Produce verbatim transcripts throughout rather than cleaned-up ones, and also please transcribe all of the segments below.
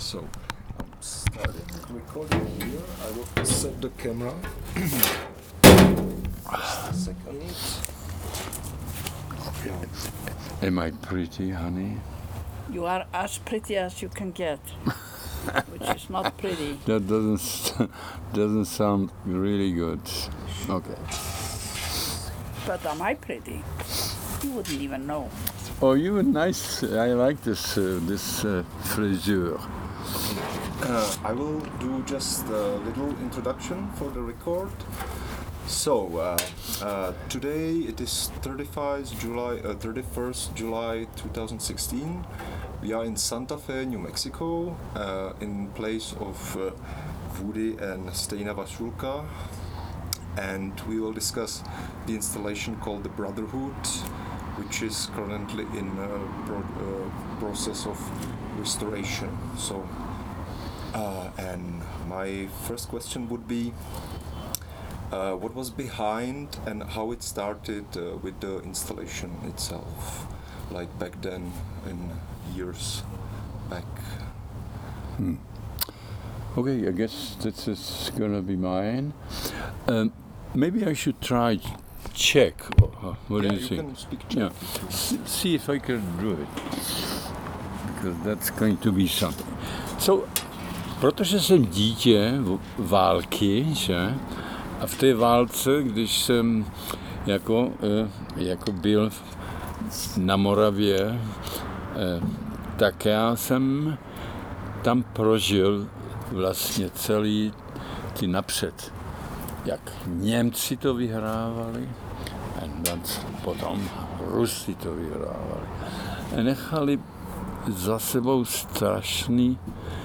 So I'm starting recording here. I will set the camera. Just a second. Am I pretty, honey? You are as pretty as you can get, which is not pretty. That doesn't doesn't sound really good. Okay. But am I pretty? You wouldn't even know. Oh, you were nice. I like this uh, this uh, frisure. Uh, I will do just a little introduction for the record. So uh, uh, today it is thirty-first July, uh, thirty-first July twenty sixteen. We are in Santa Fe, New Mexico, uh, in place of uh, Woody and Stejna Vasulka, and we will discuss the installation called the Brotherhood, which is currently in a pro- uh, process of restoration. So, uh, and my first question would be, uh, what was behind and how it started uh, with the installation itself, like back then, in years back. Hmm. Okay, I guess this is gonna be mine. Um, maybe I should try Czech. Uh, what yeah, do you, you think? can speak Czech. Yeah. S- see if I can do it, because that's going to be something. So, protože jsem dítě války, že? A v té válce, když jsem jako, jako byl na Moravě, tak já jsem tam prožil vlastně celý ty napřed, jak Němci to vyhrávali, a potom Rusi to vyhrávali. A nechali za sebou strašný,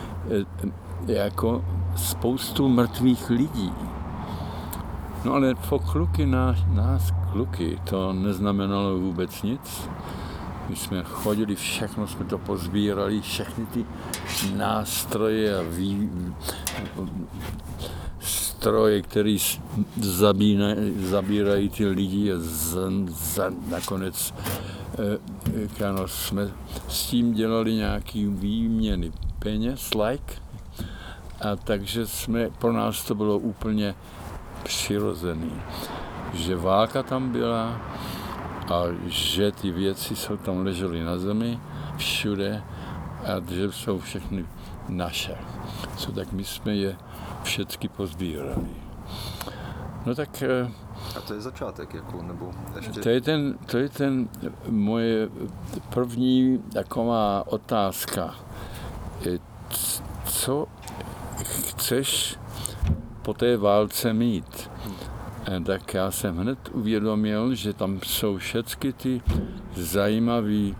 jako spoustu mrtvých lidí. No ale po kluky, nás, nás kluky, to neznamenalo vůbec nic. My jsme chodili, všechno jsme to pozbírali, všechny ty nástroje a vý, stroje, které zabírají ty lidi a z, za, nakonec eh, ano, jsme s tím dělali nějaký výměny peněz, like, a takže jsme, pro nás to bylo úplně přirozený, že válka tam byla a že ty věci jsou tam ležely na zemi všude a že jsou všechny naše. Co tak my jsme je všechny pozbírali. No tak... A to je začátek, jako, nebo ještě... To je ten, to je ten moje první taková otázka. Co chceš po té válce mít? Tak já jsem hned uvědomil, že tam jsou všechny ty zajímavé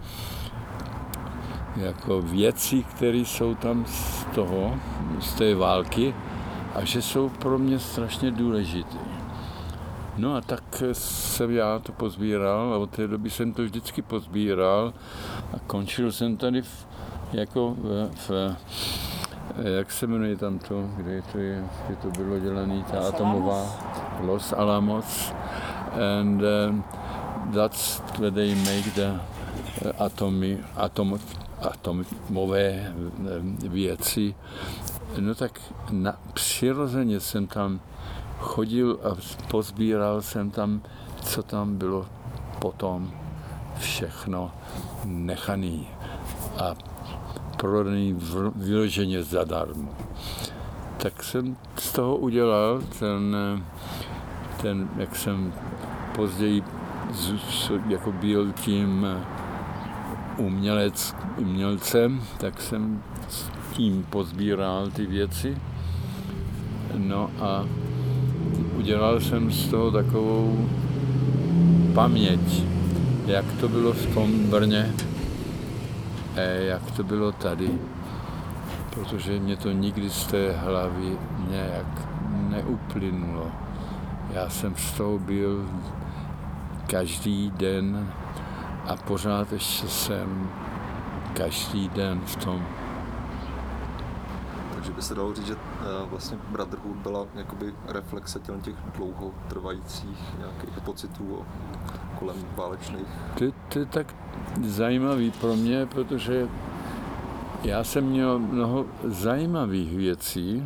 jako věci, které jsou tam z toho, z té války a že jsou pro mě strašně důležité. No a tak jsem já to pozbíral a od té doby jsem to vždycky pozbíral a končil jsem tady v, jako v, v jak se jmenuje tam to, kde to je, kde to bylo dělané, ta atomová Los Alamos, and um, that's where they make the uh, atomy, atom, atomové věci. No tak na, přirozeně jsem tam chodil a pozbíral jsem tam, co tam bylo potom všechno nechaný a prodaný vyloženě zadarmo. Tak jsem z toho udělal ten, ten jak jsem později jako byl tím umělec, umělcem, tak jsem s tím pozbíral ty věci. No a udělal jsem z toho takovou paměť, jak to bylo v tom Brně, jak to bylo tady, protože mě to nikdy z té hlavy nějak neuplynulo. Já jsem z toho byl každý den a pořád ještě jsem každý den v tom. Takže by se dalo říct, že vlastně Brotherhood byla jakoby reflexe těch dlouhotrvajících nějakých pocitů kolem válečných. To, to je tak zajímavý pro mě, protože já jsem měl mnoho zajímavých věcí,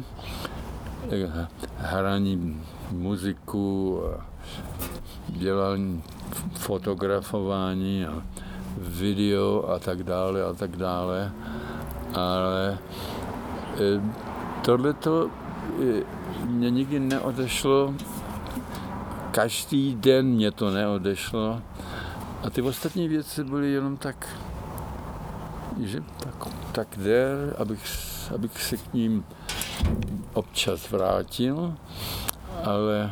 hraní muziku, dělání fotografování a video a tak dále a tak dále, ale tohleto mě nikdy neodešlo, každý den mě to neodešlo a ty ostatní věci byly jenom tak, že tak, tak der, abych, abych se k ním občas vrátil, ale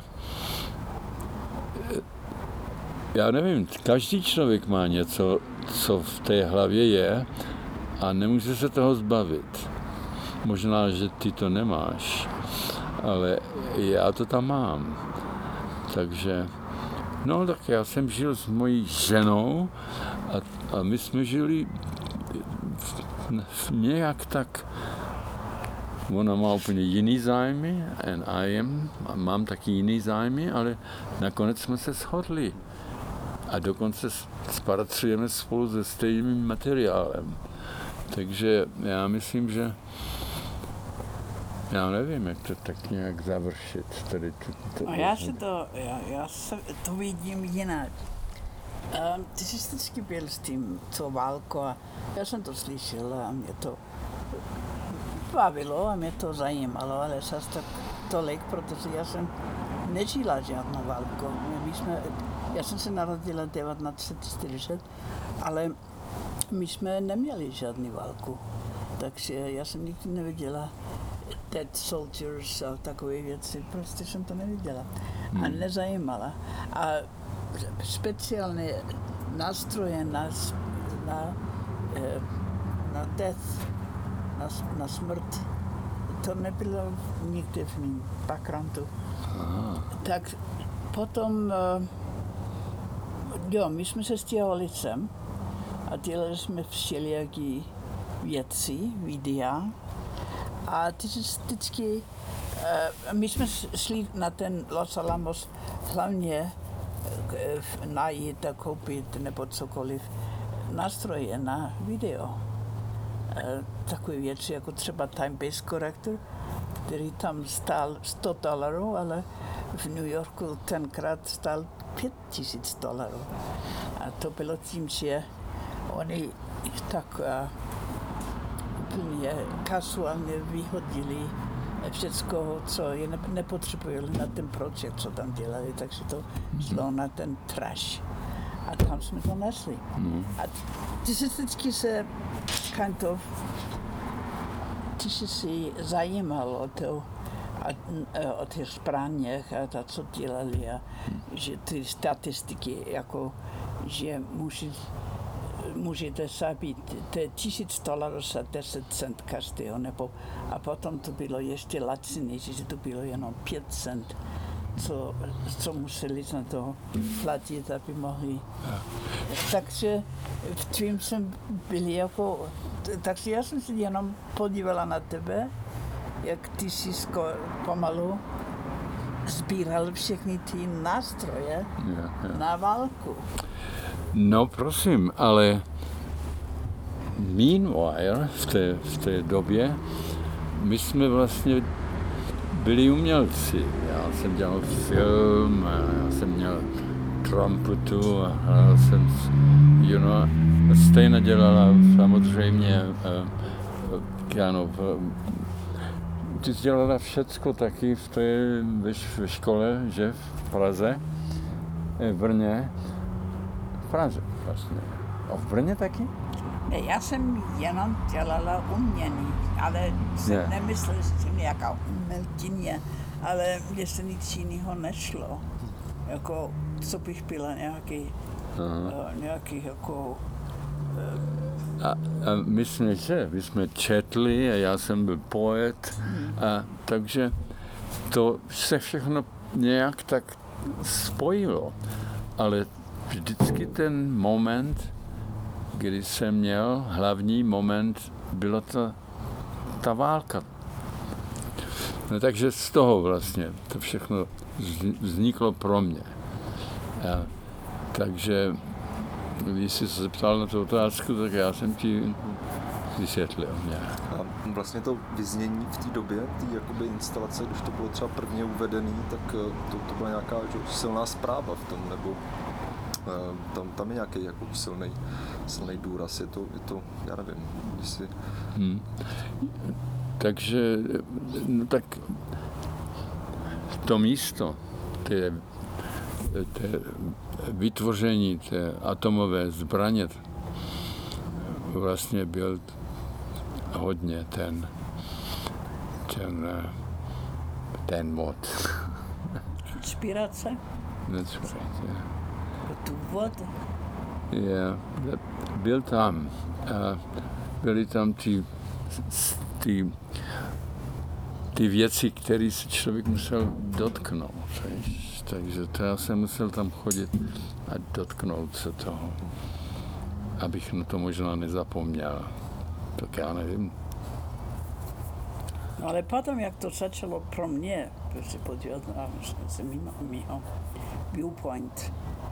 já nevím, každý člověk má něco, co v té hlavě je a nemůže se toho zbavit. Možná, že ty to nemáš, ale já to tam mám. Takže, no tak já jsem žil s mojí ženou a, a my jsme žili nějak tak, ona má úplně jiný zájmy and I am, a mám taky jiný zájmy, ale nakonec jsme se shodli. A dokonce spolupracujeme spolu se stejným materiálem. Takže já myslím, že já nevím, jak to tak nějak završit. Tady to, to, no já si to, já, já se to vidím jinak. Um, ty jsi vždycky byl s tím, co válko, a já jsem to slyšel a mě to bavilo a mě to zajímalo, ale zase tak tolik, protože já jsem nežila žádnou válku. My jsme, já jsem se narodila devatenáct set čtyřicet, ale my jsme neměli žádnou válku. Takže já jsem nikdy neviděla dead soldiers a takové věci, prostě jsem to neviděla a nezajímala. A speciálně nástroje na, na, na death, na, na smrt, to nebylo nikdy v mém backgroundu. Tak potom, jo, my jsme se stěhovali sem a dělali jsme všelijaké věci, videa. A ty jsi vždycky, uh, my jsme šli na ten Los Alamos hlavně uh, najít a koupit nebo cokoliv nástroje na video. Uh, takové věci jako třeba time-based corrector, který tam stál sto dolarů, ale v New Yorku tenkrát stál pět tisíc dolarů. A to bylo tím, že oni tak uh, úplně kasuálně vyhodili všecko, co je nepotřebovali na ten projekt, co tam dělali, takže to šlo na ten trash. A tam jsme to nesli. Mm. A ty jsi vždycky se kind of, ty jsi si zajímal o to, a, o těch zbraněch a to, co dělali a mm. že ty statistiky, jako, že musí můžete zabít tisíc dolarů za deset cent každého, nebo a potom to bylo ještě lacinější, že to bylo jenom pět cent, co, co museli na to platit, aby mohli. Takže v tím jsem byl jako, takže já jsem se jenom podívala na tebe, jak ty jsi sko, pomalu sbíral všechny ty nástroje yeah, yeah. na válku. No prosím, ale meanwhile, v té, v té době, my jsme vlastně byli umělci. Já jsem dělal film, já jsem měl trumpetu a hrál jsem, you know, stejně dělala samozřejmě piano. Ty jsi dělala všecko taky v té, ve, ve škole, že v Praze, v Brně. V Praze vlastně. A v Brně taky? Ne, já jsem jenom dělala umění, ale jsem yeah. nemyslel, že jsem nějaká umělkyně, ale mně se nic jiného nešlo. Jako, co bych byla nějaký, uh, nějaký jako... Uh, a, a my jsme že, my jsme četli a já jsem byl poet, hmm. a takže to se všechno nějak tak spojilo, ale vždycky ten moment, kdy jsem měl, hlavní moment, byla ta, ta válka. No, takže z toho vlastně to všechno vzniklo pro mě. A, takže když jsi se zeptal na tu otázku, tak já jsem ti vysvětlil nějak. A vlastně to vyznění v té době, té jakoby instalace, když to bylo třeba prvně uvedený, tak to, to byla nějaká že, silná zpráva v tom, nebo tam, tam je nějaký jako silný, silný důraz, je to, je to, já nevím, jestli... Hmm. Takže, no tak to místo, té, té vytvoření té atomové zbraně vlastně byl hodně ten, ten, ten mod. Inspirace? That's right, yeah. Důvod? Yeah, byl tam. A byly tam ty, ty, ty věci, které se člověk musel dotknout. Víš? Takže to já jsem musel tam chodit a dotknout se toho, abych na to možná nezapomněl. Tak já nevím. No ale potom, jak to začalo pro mě, když se podívat na mýho viewpoint,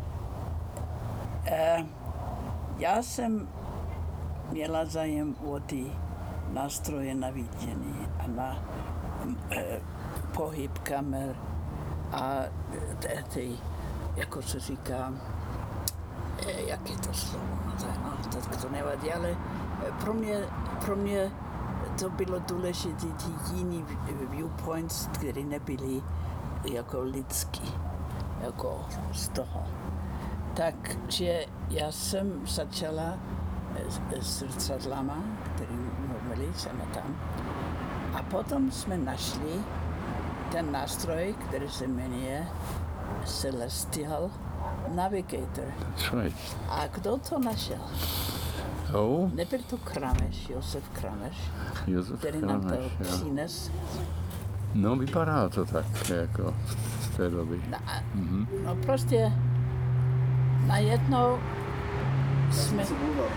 eh, já jsem měla zájem o ty nástroje na vidění a na eh, pohyb kamer a ty, jako se říká, eh, jak je to slovo, no to, no, to, to nevadí, ale pro mě, pro mě to bylo důležité ty jiný viewpoints, které nebyly jako lidský, jako z toho. Takže já jsem začala s zrcadlama, které mluvili sem a tam. A potom jsme našli ten nástroj, který se jmenuje Celestial Navigator. That's right. A kdo to našel? Oh. Nebyl to Krameš, Josef Krameš, Josef který nám to Krameš, přines. No, vypadá to tak, jako z té doby. No, Mm-hmm. no prostě najednou jsme...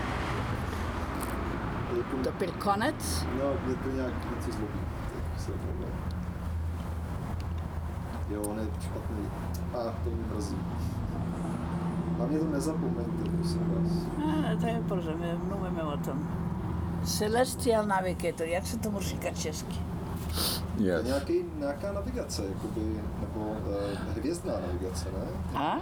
To byl konec? No, je to nějak něco zlobí. Jo, on je špatný. A, to mi mrzí. A mě to nezapomeňte, prosím vás. A, to je proto, my mluvíme o tom. Celestial Navigator, jak se tomu říká česky? Yes. To je nějaký, nějaká navigace, jakoby, nebo uh, hvězdná navigace, ne? A?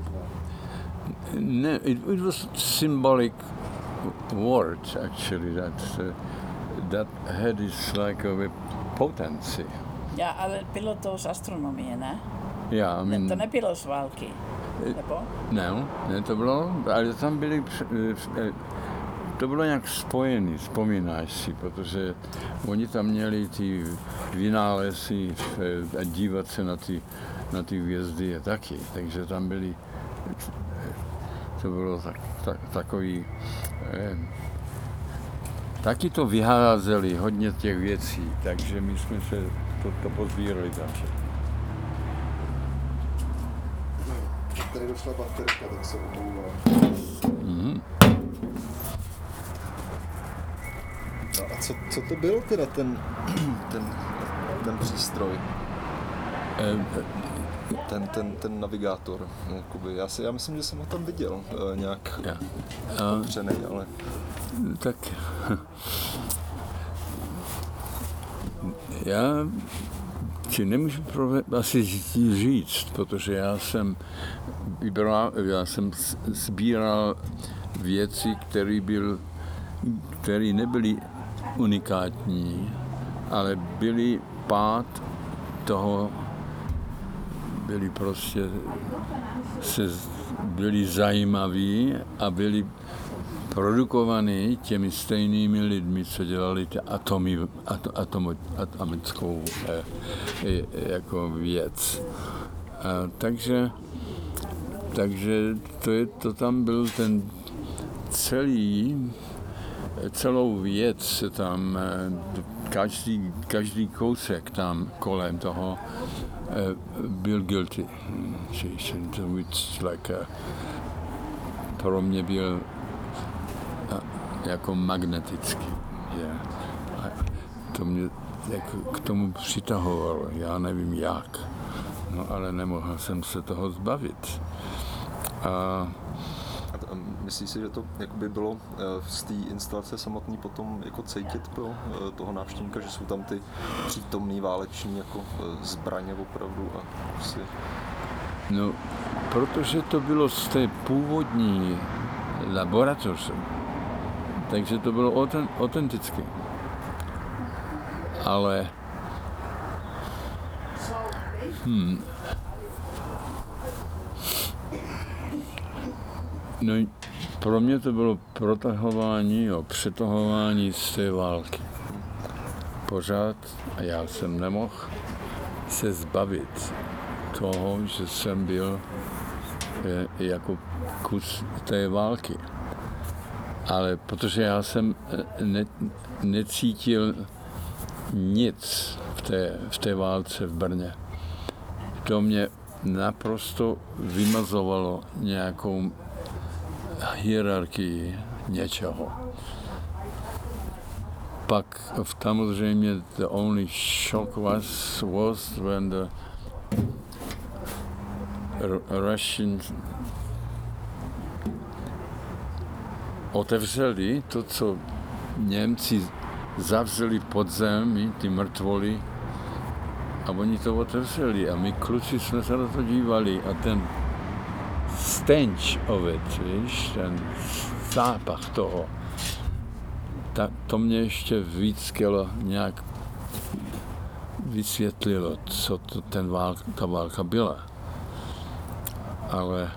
No, it, it was symbolic word actually that uh, that had this like a potency. Ja, ale bylo to z astronomie, ne? Yeah, I mean, Ne, to nebylo z války, nebo? no, ne, to bylo, ale tam byly, to bylo nějak spojený, vzpomínáš si, protože oni tam měli ty vynálezy a dívat se na ty, na ty hvězdy taky, takže tam byli, to bylo tak, tak, takový, eh, taky to vyházeli hodně těch věcí, takže my jsme se to, to pozbírali tam. Tady došla baterka, tak se omlouvám. Mm-hmm. No a co, co to byl teda ten, ten, ten přístroj? Eh, Ten, ten, ten navigátor, jakoby. Já, si, já myslím, že jsem ho tam viděl e, nějak ja. opřenej, ale... Tak já ti nemůžu prove- asi říct, protože já jsem vybral, já jsem sbíral věci, které byl, které nebyly unikátní, ale byly pád toho, byli prostě se, byli zajímaví a byli produkovaný těmi stejnými lidmi, co dělali ty atomy, ato, atomo, atomickou eh, jako věc. A takže, takže to, je, to tam byl ten celý, celou věc se tam, každý, každý kousek tam kolem toho byl guilty. Which like a, pro mě byl jako magnetický. Yeah. A to mě jako k tomu přitahovalo, já nevím jak. No ale nemohl jsem se toho zbavit. A myslíš si, že to jakoby bylo z té instalace samotný potom jako cítit pro toho návštěvníka, že jsou tam ty přítomný váleční jako zbraně opravdu a si... No, protože to bylo z té původní laboratoře, takže to bylo autentické. Ale hmm, no, pro mě to bylo protahování, jo, přetahování z té války. Pořád a já jsem nemohl se zbavit toho, že jsem byl je, jako kus té války. Ale protože já jsem ne, necítil nic v té, v té válce v Brně, to mě naprosto vymazovalo nějakou hierarchii něčeho. Pak samozřejmě the only shock was, was when the Russians otevřeli to, co Němci zavřeli pod zemi, ty mrtvoly, a oni to otevřeli a my kluci jsme se na to dívali a ten stench of it, víš, ten zápach toho, ta, to mě ještě víc chtělo nějak vysvětlilo, co to ten válka, ta válka byla. Ale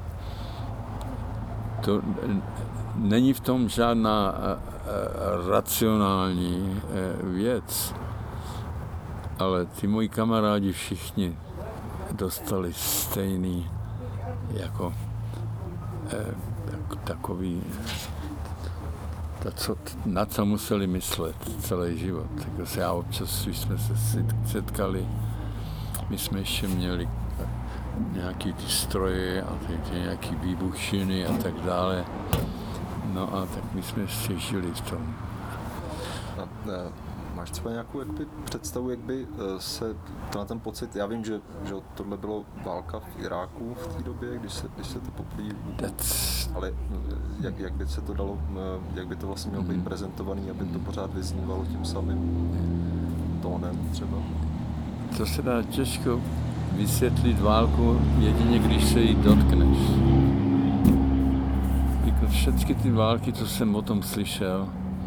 to není v tom žádná racionální věc. Ale ty moji kamarádi všichni dostali stejný jako, jako takový, co, na co museli myslet celý život. Takže já občas, když jsme se setkali, my jsme ještě měli nějaký ty stroje a ty, ty nějaký výbušiny a tak dále. No a tak my jsme ještě žili v tom. A, a máš třeba nějakou jakby, představu, jak by se to na ten pocit, já vím, že, že tohle bylo válka v Iráku v té době, když se, když se to poprvé, ale jak, jak by se to dalo, jak by to vlastně mělo být prezentovaný, aby to pořád vyznívalo tím samým tónem třeba? To se dá těžko vysvětlit válku jedině, když se jí dotkneš. Jako všechny ty války, co jsem o tom slyšel,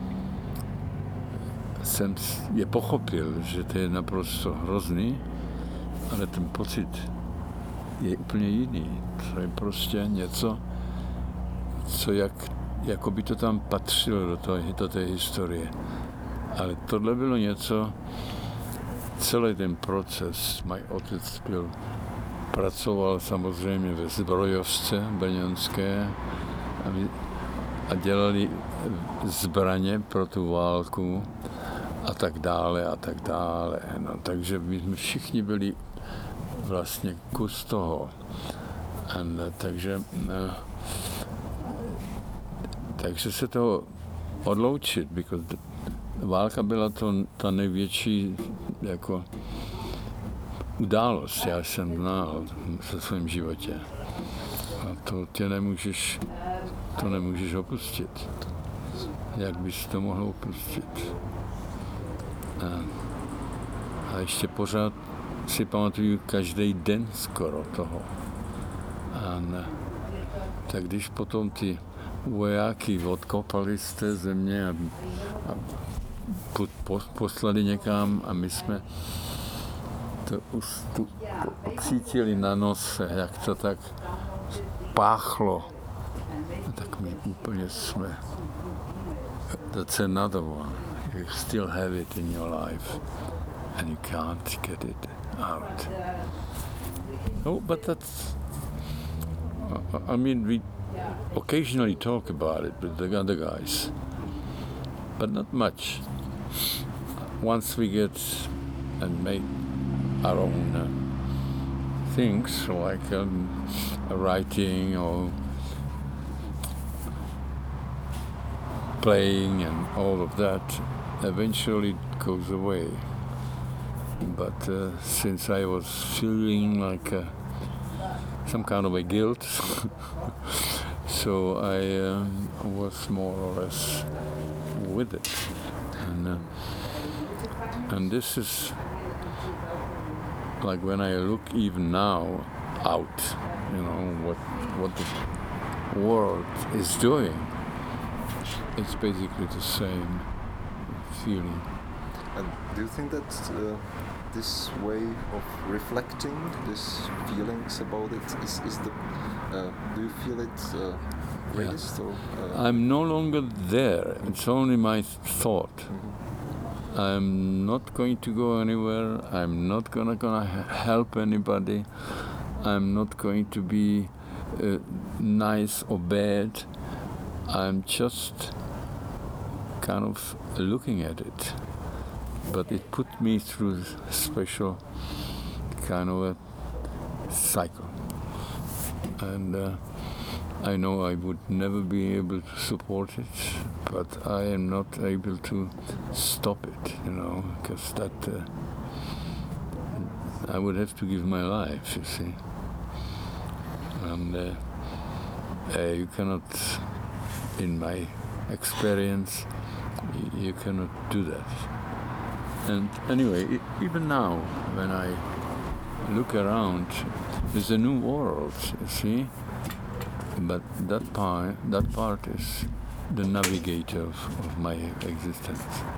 jsem je pochopil, že to je naprosto hrozný, ale ten pocit je úplně jiný. To je prostě něco, co jak, jako by to tam patřilo do, toho, do té historie. Ale tohle bylo něco, celý ten proces, můj otec byl, pracoval samozřejmě ve zbrojovce brněnské a, my, a dělali zbraně pro tu válku a tak dále a tak dále. No, takže my jsme všichni byli vlastně kus toho. And, takže, no, takže se to odloučit, because válka byla to ta největší jako událost, já jsem znal ve svém životě. A to tě nemůžeš, to nemůžeš opustit. Jak bys to mohl opustit? A, a ještě pořád si pamatuju každý den skoro toho. A ne, tak když potom ty vojáky odkopali z té země a, a po, poslali někam a my jsme to už tu, cítili na nose, jak to tak páchlo. A tak my úplně jsme. That's another one. You still have it in your life and you can't get it out. No, but that's, I mean, we occasionally talk about it with the other guys, but not much. Once we get and make our own uh, things, like um, writing or playing and all of that, eventually it goes away. But uh, since I was feeling like uh, some kind of a guilt, so I um, was more or less with it, and uh, and this is like when I look even now out, you know what what the world is doing. It's basically the same feeling. And do you think that uh, this way of reflecting, these feelings about it, is, is the? Uh, do you feel it uh, greatest? Yeah. Or, uh, I'm no longer there. It's only my thought. Mm-hmm. I'm not going to go anywhere. I'm not gonna gonna help anybody. I'm not going to be uh, nice or bad. I'm just kind of looking at it. But it put me through a special kind of a cycle. And uh, I know I would never be able to support it, but I am not able to stop it, you know, because that uh, I would have to give my life, you see. And uh, uh, you cannot, in my experience, you cannot do that. And anyway, even now, when I look around, there's a new world, you see. But that part, that part is the navigator of, of my existence.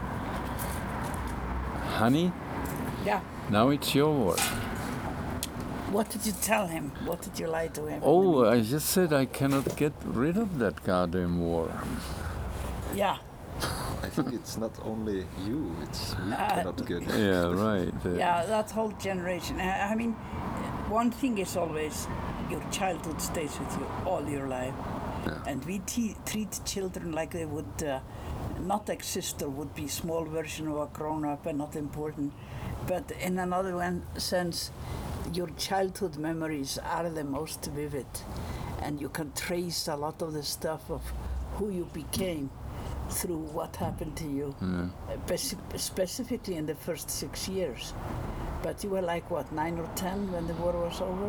Honey? Yeah. Now it's your word. What did you tell him? What did you lie to him? Oh, I just said I cannot get rid of that goddamn war. Yeah. I think it's not only you, it's we Uh, cannot get. Yeah, right. Uh, Yeah, that whole generation. I I mean, one thing is always your childhood stays with you all your life. Yeah. And we te- treat children like they would uh, not exist or would be small version of a grown-up and not important. But in another one sense, your childhood memories are the most vivid. And you can trace a lot of the stuff of who you became through what happened to you, Yeah. uh, speci- specifically in the first six years. But you were like, what, nine or ten when the war was over?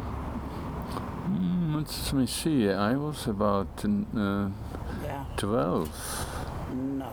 Mm, let me see. I was about uh, Yeah. twelve. No.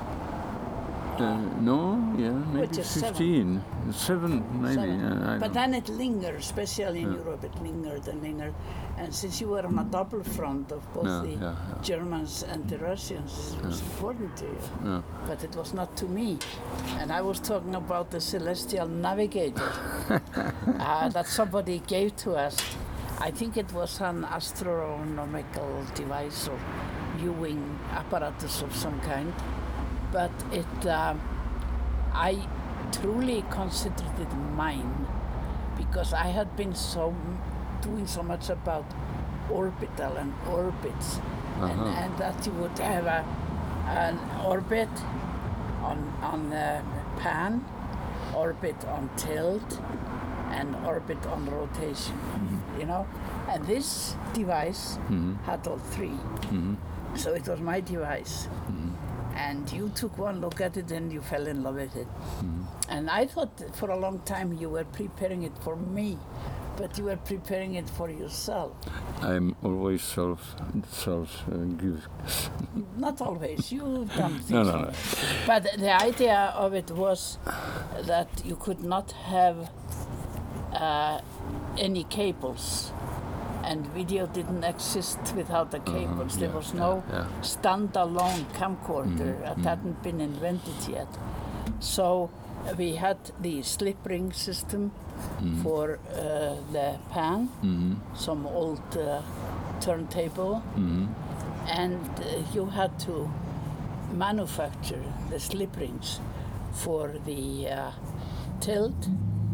Uh, no, yeah, maybe just seven. fifteen. Seven, maybe. Seven. Yeah, I But don't- then it lingered, especially in Yeah. Europe, it lingered and lingered. And since you were on a double front of both Yeah, the yeah, yeah. Germans and the Russians, it was important to you. Yeah. But it was not to me. And I was talking about the celestial navigator uh, that somebody gave to us. I think it was an astronomical device or viewing apparatus of some kind. But it, uh, I truly considered it mine because I had been so doing so much about orbital and orbits, and, Uh-huh. and that you would have a, an orbit on on the pan, orbit on tilt, and orbit on rotation. You know, and this device Mhm. had all three. Mhm. So it was my device. Mhm. And you took one look at it and you fell in love with it. Mhm. And I thought that for a long time you were preparing it for me, but you were preparing it for yourself. I'm always self, self uh, give. Not always, you've done things. No, no, no. But the idea of it was that you could not have uh, any cables. And video didn't exist without the cables. There yeah, was no yeah, yeah. standalone camcorder. Mhm, It mhm. hadn't been invented yet. So we had the slip ring system Mhm. for uh, the pan, Mhm. some old uh, turntable, Mhm. and uh, you had to manufacture the slip rings for the uh, tilt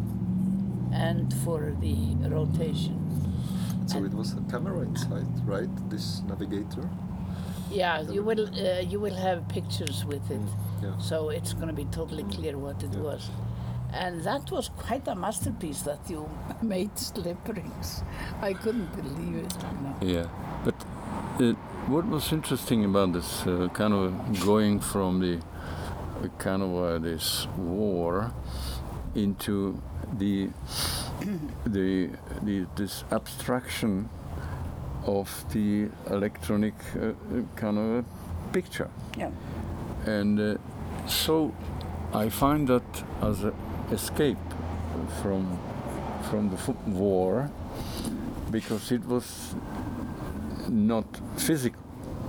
and for the rotation. So And- it was a camera inside, right? This navigator. Yeah, you will uh, you will have pictures with it, Yeah. so it's going to be totally clear what it Yeah. was. And that was quite a masterpiece that you made slip rings. I couldn't believe it. You know. Yeah, but uh, what was interesting about this uh, kind of going from the uh, kind of uh, this war into the the the this abstraction of the electronic uh, kind of a picture. Yeah. And uh, so I find that as an escape from from the f- war, because it was not physical.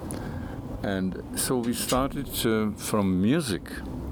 And so we started uh, from music.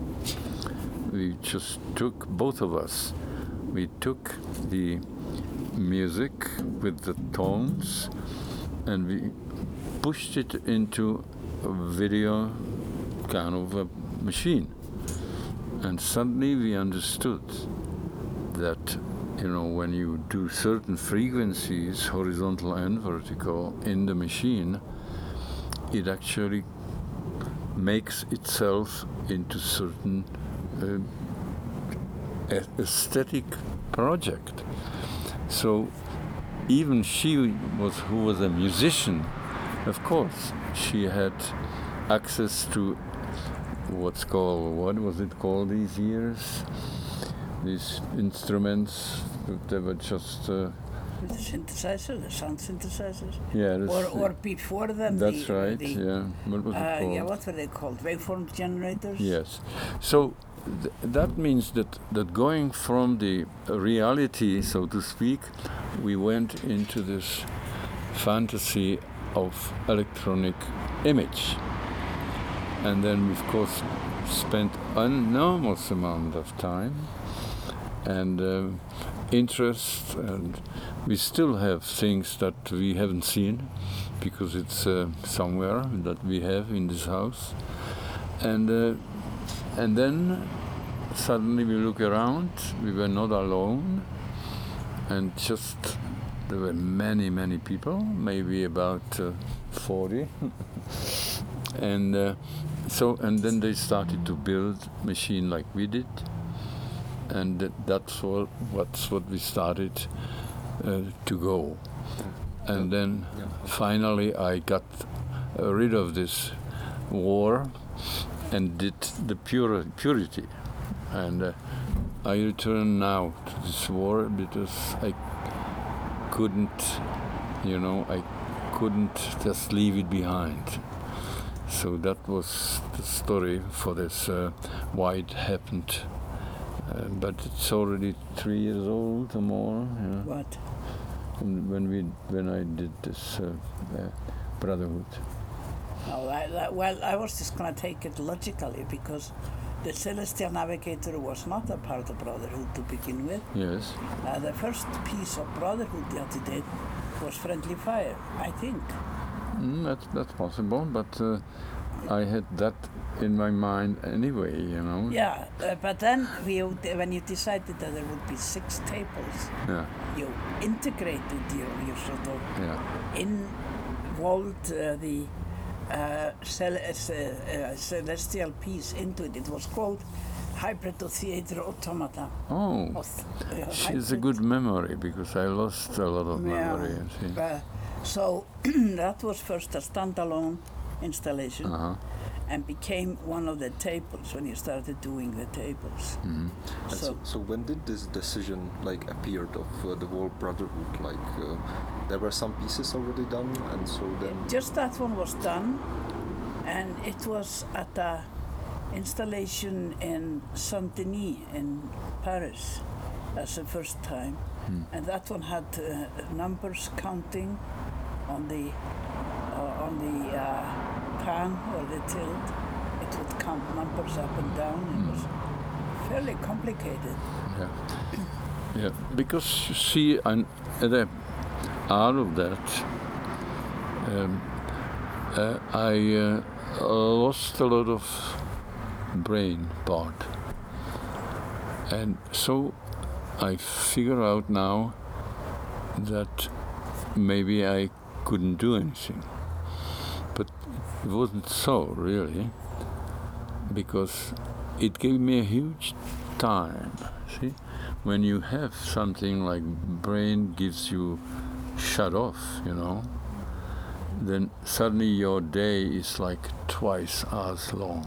We just took, both of us, we took the music with the tones and we pushed it into a video kind of a machine. And suddenly we understood that, you know, when you do certain frequencies, horizontal and vertical, in the machine, it actually makes itself into certain uh, aesthetic project. So even she was, who was a musician, of course, she had access to what's called, what was it called these years? These instruments, they were just... Uh, The synthesizer, the sound synthesizers. yeah, Or, or before them, that's the, right, the, yeah. What was uh, it called? yeah, what were they called? Waveform generators? Yes. So th- that means that, that going from the reality, so to speak, we went into this fantasy of electronic image. And then we, of course, spent an enormous amount of time and uh, interest, and we still have things that we haven't seen because it's uh, somewhere that we have in this house. And uh, and then suddenly we look around, we were not alone, and just there were many, many people, maybe about uh, forty. And uh, so, and then they started to build machine like we did, and that, that's what what's what we started uh, to go. And then Yeah. finally I got uh, rid of this war and did the pure, purity. And uh, I return now to this war because I couldn't, you know, I couldn't just leave it behind. So that was the story for this, uh, why it happened. Uh, but it's already three years old or more. Yeah. What? When when we when I did this uh, uh, Brotherhood. Oh, I, I, well, I was just going to take it logically because the Celestial Navigator was not a part of Brotherhood to begin with. Yes. Uh, the first piece of Brotherhood that he did was Friendly Fire, I think. Mm, that's that's possible, but uh, I had that in my mind anyway, you know. Yeah, uh, but then we, when you decided that there would be six tables, Yeah. you integrated your, your sort of Yeah. involved uh, the uh, cel- uh, uh, celestial piece into it. It was called Hybrid-O-Theater Automata. Oh, Of, uh, she has a hybrid. good memory because I lost a lot of memory. Yeah. You see. Uh, so that was first a standalone installation Uh-huh. and became one of the tables when you started doing the tables. Mhm. And so, so when did this decision like appeared of uh, the whole Brotherhood? Like uh, there were some pieces already done, and so then Just that one was done, and it was at a installation in Saint-Denis in Paris as the first time. Hmm. And that one had uh, numbers counting on the uh, on the uh, pan or the tilt. It would count numbers up and down. It was fairly complicated. Yeah. Yeah. Because you see, and uh, out of that, um, uh, I uh, lost a lot of brain part, and so I figure out now that maybe I couldn't do anything. But it wasn't so, really, because it gave me a huge time. See, when you have something like brain gives you shut off, you know, then suddenly your day is like twice as long.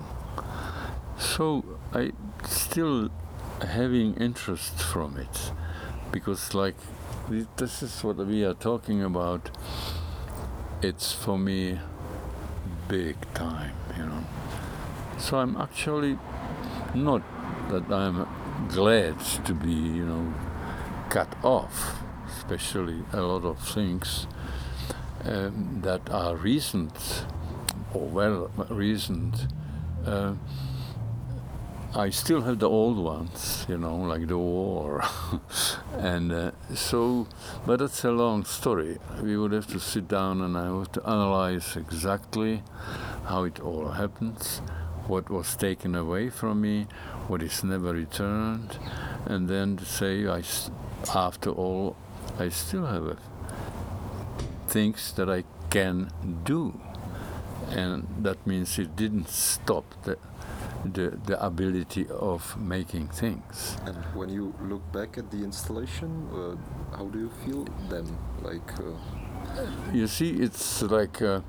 So I still having interest from it, because like this is what we are talking about. it's for me big time, you know. So I'm actually not that I'm glad to be, you know, cut off, especially a lot of things um, that are recent or well recent. Uh, I still have the old ones, you know, like the war. and uh, so, but that's a long story. We would have to sit down and I have to analyze exactly how it all happens, what was taken away from me, what is never returned, and then to say, I, after all, I still have uh, things that I can do. And that means it didn't stop the, the, the ability of making things. And when you look back at the installation, uh, how do you feel then? Like, uh... you see, it's like uh,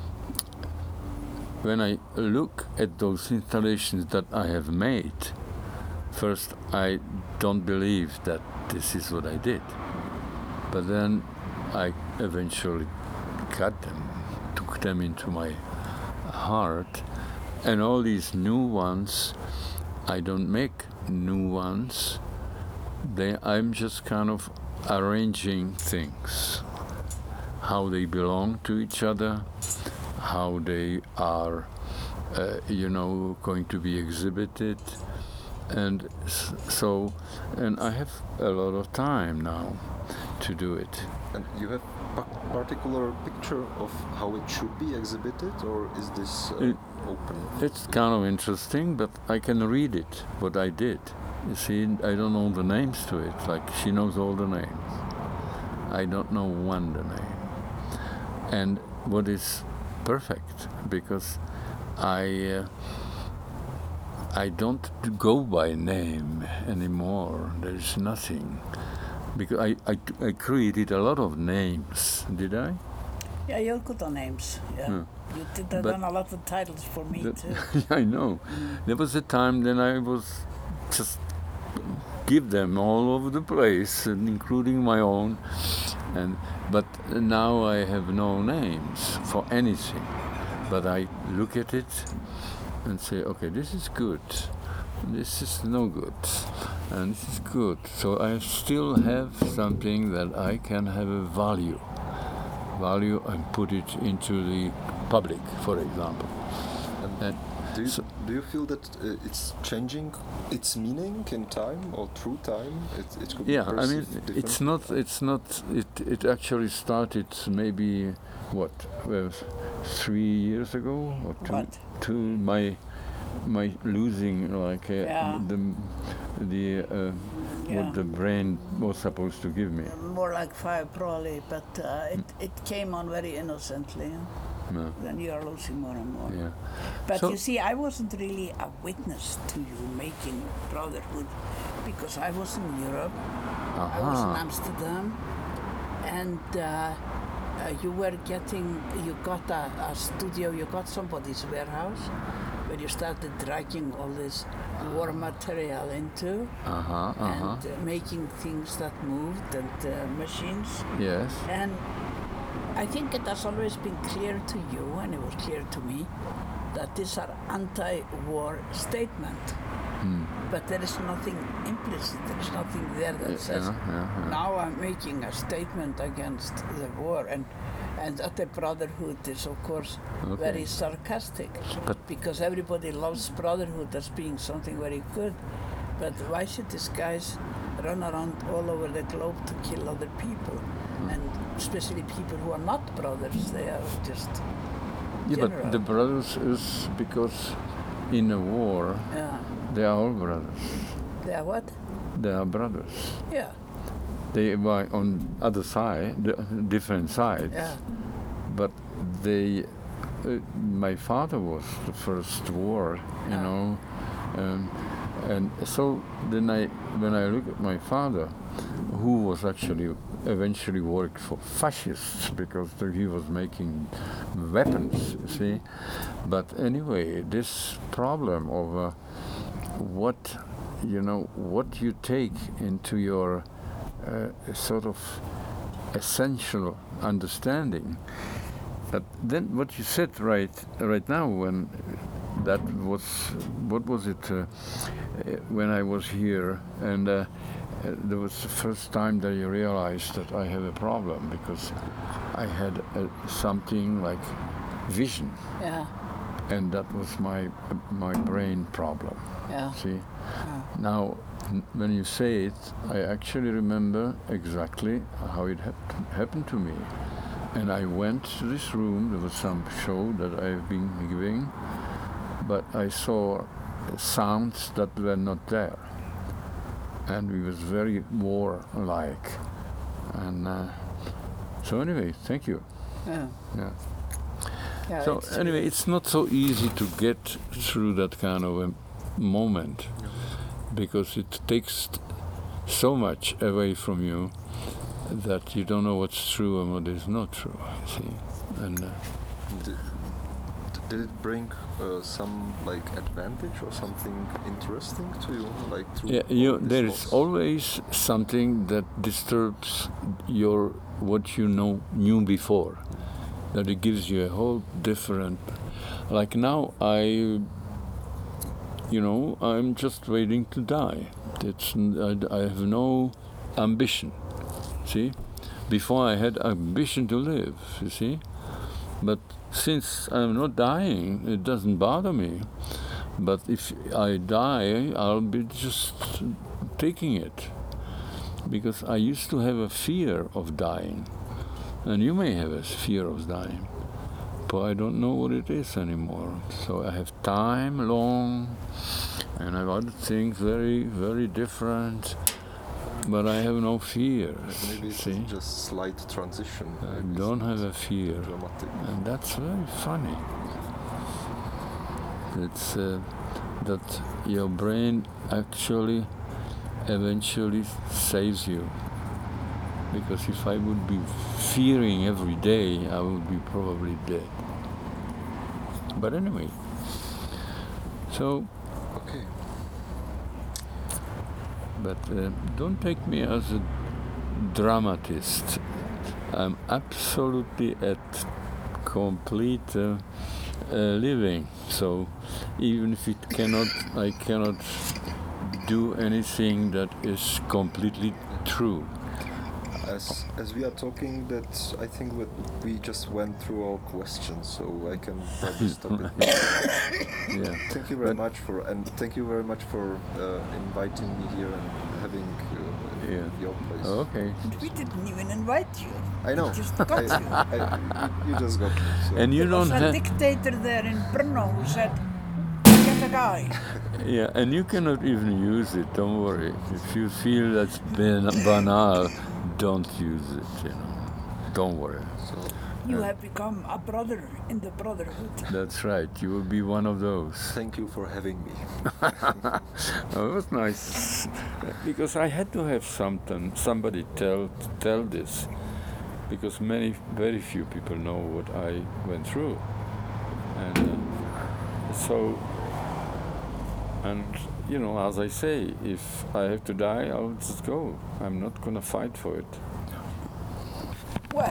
when I look at those installations that I have made, first I don't believe that this is what I did, but then I eventually cut them, took them into my heart. And all these new ones, I don't make new ones. They, I'm just kind of arranging things, how they belong to each other, how they are, uh, you know, going to be exhibited. And so, and I have a lot of time now to do it. And you have a particular picture of how it should be exhibited, or is this uh, it, open? It's kind of interesting, but I can read it, what I did. You see, I don't know the names to it, like she knows all the names. I don't know one the name. And what is perfect, because I, uh, I don't go by name anymore, there is nothing. Because I, I, I created a lot of names, did I? Yeah, you're good on names. Yeah, Hmm. you did that on a lot of titles for me That, too. I know. Mm. There was a time then I was just give them all over the place, and including my own. And but now I have no names for anything. But I look at it and say, okay, this is good. This is no good, and this is good. So I still have something that I can have a value, value, and put it into the public, for example. And and do you, so, do you feel that uh, it's changing its meaning in time or through time? It, it could yeah, be I mean, different. it's not. It's not. It. It actually started maybe what, uh, three years ago or two. What? To my. My losing, like uh, Yeah. the the uh, Yeah. what the brain was supposed to give me. More like five probably, but uh, it, it came on very innocently. No. Then you are losing more and more. Yeah. But So- you see, I wasn't really a witness to you making Brotherhood, because I was in Europe, I was in Aha. Amsterdam, and uh, uh, you were getting, you got a, a studio, you got somebody's warehouse, where you started dragging all this war material into, Uh-huh, uh-huh. and uh, making things that moved, and uh, machines. Yes. And I think it has always been clear to you, and it was clear to me, that these are anti-war statements. Mm. But there is nothing implicit, there is nothing there that Yeah, says, yeah, yeah. now I'm making a statement against the war. And and that the Brotherhood is, of course, Okay. very sarcastic, But- because everybody loves Brotherhood as being something very good. But why should these guys run around all over the globe to kill other people? And especially people who are not brothers, they are just Yeah, general. but the brothers is because in a war Yeah. they are all brothers. They are what? They are brothers. Yeah. They were on other side, the different sides. Yeah. But they, uh, my father was the first war, you Yeah. know, um, and so then I, when I look at my father, who was actually eventually worked for fascists because he was making weapons, you see. But anyway, this problem of uh, what, you know, what you take into your uh, sort of essential understanding But then what you said right right now, when that was, what was it, uh, when I was here, and uh, there was the first time that I realized that I have a problem, because I had uh, something like vision, Yeah, and that was my my brain problem. yeah. See, Yeah. now n- when you say it, I actually remember exactly how it hap- happened to me. And I went to this room. There was some show that I've been giving, but I saw sounds that were not there, and it was very war-like. And uh, so anyway, thank you. Yeah. Yeah. Yeah, So it's- anyway, it's not so easy to get through that kind of a moment, because it takes so much away from you that you don't know what's true and what is not true. You see, and uh, Did, did it bring uh, some like advantage or something interesting to you, like through yeah, all you, this there loss? is always something that disturbs your what you know knew before. That it gives you a whole different. Like now, I, you know, I'm just waiting to die. It's I, I have no ambition. See, before I had ambition to live. You see, but since I'm not dying, it doesn't bother me. But if I die, I'll be just taking it, because I used to have a fear of dying, and you may have a fear of dying, but I don't know what it is anymore. So I have time long, and I have other things very, very different, but I have no fears. Maybe it's See, just slight transition. I maybe it's don't not have a fear. dramatic. And that's very funny. It's uh, that your brain actually eventually saves you. Because if I would be fearing every day, I would be probably dead. But anyway, so, Okay. but uh, don't take me as a dramatist. I'm absolutely at complete uh, uh, living. So even if it cannot, I cannot do anything that is completely true. As as we are talking, that I think that we just went through all questions, so I can probably stop it. Yeah. Thank you very But- much for and thank you very much for uh, inviting me here and having uh, Yeah. your place. Okay. We didn't even invite you. I know. Just got I, you. I, you, you just got me. So. And you There was don't a have. dictator there in Brno who said, get a guy. Yeah, and you cannot even use it. Don't worry. If you feel that's ban- banal, don't use it. You know. Don't worry. so You have become a brother in the brotherhood. That's right. You will be one of those. thank you for having me. Oh, it was nice because I had to have something, somebody tell tell this, because many, very few people know what I went through, and uh, so, and you know, as I say, if I have to die, I'll just go. I'm not gonna fight for it.